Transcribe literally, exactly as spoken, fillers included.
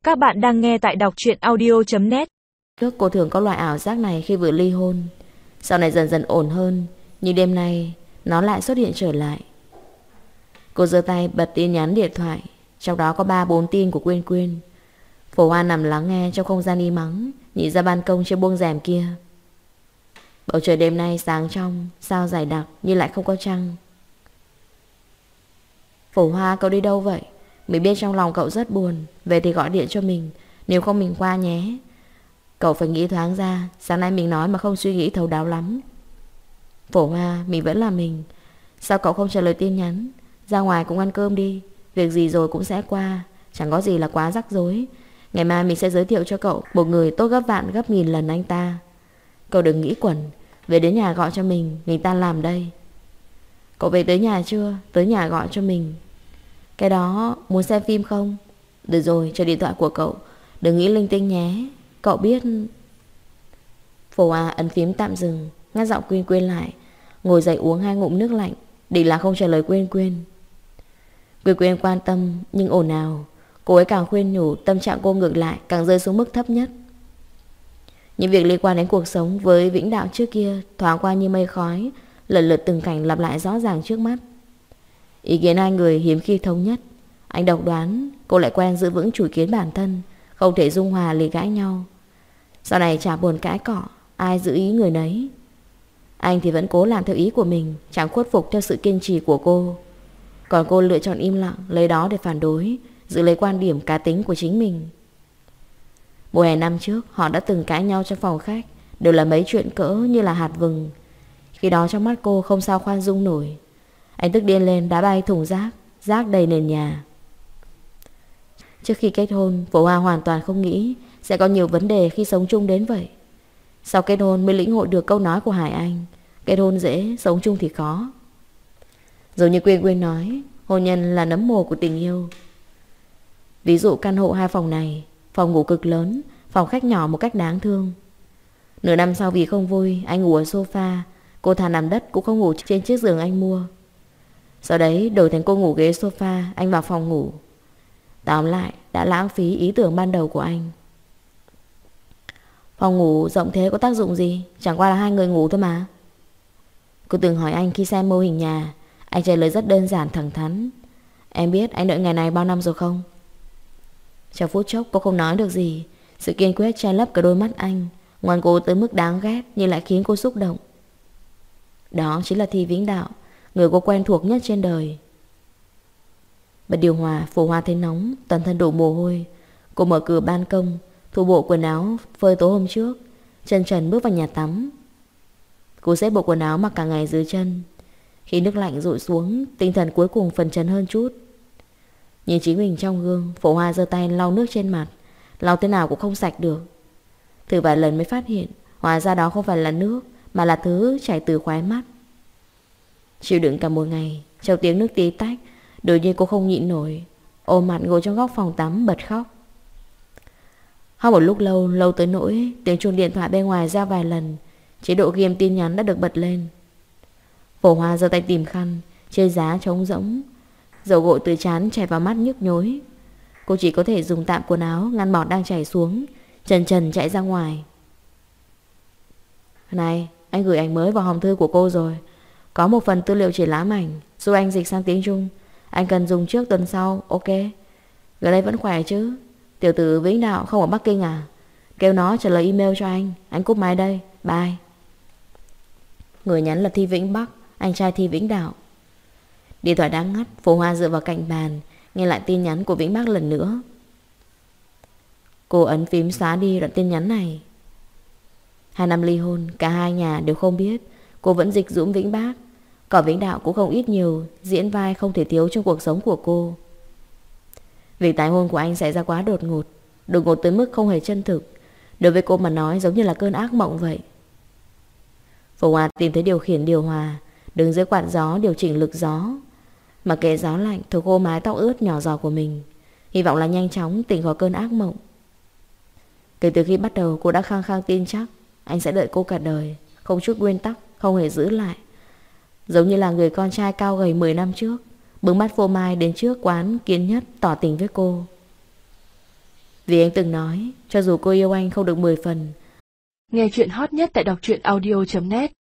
Các bạn đang nghe tại đọc truyện audio chấm net. Trước cô thường có loại ảo giác này khi vừa ly hôn. Sau này dần dần ổn hơn, nhưng đêm nay nó lại xuất hiện trở lại. Cô giơ tay bật tin nhắn điện thoại, trong đó có ba bốn tin của Quyên Quyên. Phổ Hoa nằm lắng nghe trong không gian im ắng, nhìn ra ban công trên buông rèm kia. Bầu trời đêm nay sáng trong, sao dày đặc nhưng lại không có trăng. Phổ Hoa, cậu đi đâu vậy? Mình biết trong lòng cậu rất buồn, về thì gọi điện cho mình, nếu không mình qua nhé. Cậu phải nghĩ thoáng ra, sáng nay mình nói mà không suy nghĩ thấu đáo lắm. Phổ Hoa, mình vẫn là mình. Sao cậu không trả lời tin nhắn? Ra ngoài cũng ăn cơm đi, việc gì rồi cũng sẽ qua, chẳng có gì là quá rắc rối. Ngày mai mình sẽ giới thiệu cho cậu một người tốt gấp vạn gấp nghìn lần anh ta. Cậu đừng nghĩ quẩn, về đến nhà gọi cho mình, mình tan làm đây. Cậu về tới nhà chưa? Tới nhà gọi cho mình. Cái đó, muốn xem phim không? Được rồi, cho điện thoại của cậu, đừng nghĩ linh tinh nhé. Cậu biết... Phổ Hoa ấn phím tạm dừng, ngắt giọng Quyên Quyên lại, ngồi dậy uống hai ngụm nước lạnh, định là không trả lời Quyên Quyên. Quyên Quyên quan tâm nhưng ồn ào, cô ấy càng khuyên nhủ, tâm trạng cô ngược lại càng rơi xuống mức thấp nhất. Những việc liên quan đến cuộc sống với Vĩnh Đạo trước kia thoáng qua như mây khói, lần lượt từng cảnh lặp lại rõ ràng trước mắt. Ý kiến hai người hiếm khi thống nhất. Anh độc đoán, cô lại quen giữ vững chủ kiến bản thân, không thể dung hòa lì cãi nhau. Sau này chả buồn cãi cọ, ai giữ ý người nấy. Anh thì vẫn cố làm theo ý của mình, chẳng khuất phục theo sự kiên trì của cô. Còn cô lựa chọn im lặng, lấy đó để phản đối, giữ lấy quan điểm cá tính của chính mình. Mùa hè năm trước, họ đã từng cãi nhau trong phòng khách, đều là mấy chuyện cỡ như là hạt vừng. Khi đó trong mắt cô không sao khoan dung nổi. Anh tức điên lên đá bay thùng rác, rác đầy nền nhà. Trước khi kết hôn, Phổ Hoa hoàn toàn không nghĩ sẽ có nhiều vấn đề khi sống chung đến vậy. Sau kết hôn mới lĩnh hội được câu nói của Hải Anh, kết hôn dễ, sống chung thì khó. Giống như Quyên Quyên nói, hôn nhân là nấm mồ của tình yêu. Ví dụ căn hộ hai phòng này, phòng ngủ cực lớn, phòng khách nhỏ một cách đáng thương. Nửa năm sau vì không vui, anh ngủ ở sofa, cô thà nằm đất cũng không ngủ trên chiếc giường anh mua. Sau đấy đổi thành cô ngủ ghế sofa, anh vào phòng ngủ. Tóm lại đã lãng phí ý tưởng ban đầu của anh. Phòng ngủ rộng thế có tác dụng gì? Chẳng qua là hai người ngủ thôi mà. Cô từng hỏi anh khi xem mô hình nhà. Anh trả lời rất đơn giản thẳng thắn. Em biết anh đợi ngày này bao năm rồi không? Trong phút chốc cô không nói được gì. Sự kiên quyết che lấp cả đôi mắt anh, ngoan cố tới mức đáng ghét nhưng lại khiến cô xúc động. Đó chính là Thi Vĩnh Đạo, người cô quen thuộc nhất trên đời. Bật điều hòa, Phổ Hoa thấy nóng, toàn thân đổ mồ hôi. Cô mở cửa ban công, thu bộ quần áo phơi tối hôm trước, chân trần bước vào nhà tắm. Cô xếp bộ quần áo mặc cả ngày dưới chân. Khi nước lạnh dội xuống, tinh thần cuối cùng phấn chấn hơn chút. Nhìn chính mình trong gương, Phổ Hoa giơ tay lau nước trên mặt, lau thế nào cũng không sạch được. Thử vài lần mới phát hiện, hóa ra đó không phải là nước, mà là thứ chảy từ khóe mắt. Chịu đựng cả một ngày, trong tiếng nước tí tách, đột nhiên cô không nhịn nổi, ôm mặt ngồi trong góc phòng tắm bật khóc. Khóc một lúc lâu, lâu tới nỗi tiếng chuông điện thoại bên ngoài reo vài lần, chế độ ghi âm tin nhắn đã được bật lên. Phổ Hoa giơ tay tìm khăn, trên giá trống rỗng, dầu gội từ trán chảy vào mắt nhức nhối. Cô chỉ có thể dùng tạm quần áo ngăn bọt đang chảy xuống, trần trần chạy ra ngoài. Này, anh gửi ảnh mới vào hòm thư của cô rồi. Có một phần tư liệu triển lãm ảnh, giúp anh dịch sang tiếng Trung. Anh cần dùng trước tuần sau, ok. Gần đây vẫn khỏe chứ? Tiểu tử Vĩnh Đạo không ở Bắc Kinh à? Kêu nó trả lời email cho anh. Anh cúp máy đây, bye. Người nhắn là Thi Vĩnh Bắc, anh trai Thi Vĩnh Đạo. Điện thoại đang ngắt, Phổ Hoa dựa vào cạnh bàn, nghe lại tin nhắn của Vĩnh Bắc lần nữa. Cô ấn phím xóa đi đoạn tin nhắn này. Hai năm ly hôn, cả hai nhà đều không biết cô vẫn dịch dũm Vĩnh Bắc. Còn Vĩnh Đạo cũng không ít nhiều diễn vai không thể thiếu trong cuộc sống của cô. Việc tái hôn của anh xảy ra quá đột ngột, đột ngột tới mức không hề chân thực. Đối với cô mà nói giống như là cơn ác mộng vậy. Phổ Hoa tìm thấy điều khiển điều hòa, đứng dưới quạt gió điều chỉnh lực gió, mà kệ gió lạnh thổi khô mái tóc ướt nhỏ giò của mình, hy vọng là nhanh chóng tỉnh khỏi cơn ác mộng. Kể từ khi bắt đầu cô đã khăng khăng tin chắc anh sẽ đợi cô cả đời, không chút nguyên tắc, không hề giữ lại. Giống như là người con trai cao gầy mười năm trước, bưng bát phô mai đến trước quán Kiến Nhất tỏ tình với cô. Vì anh từng nói, cho dù cô yêu anh không được mười phần. Nghe chuyện hot nhất tại đọc truyện audio chấm net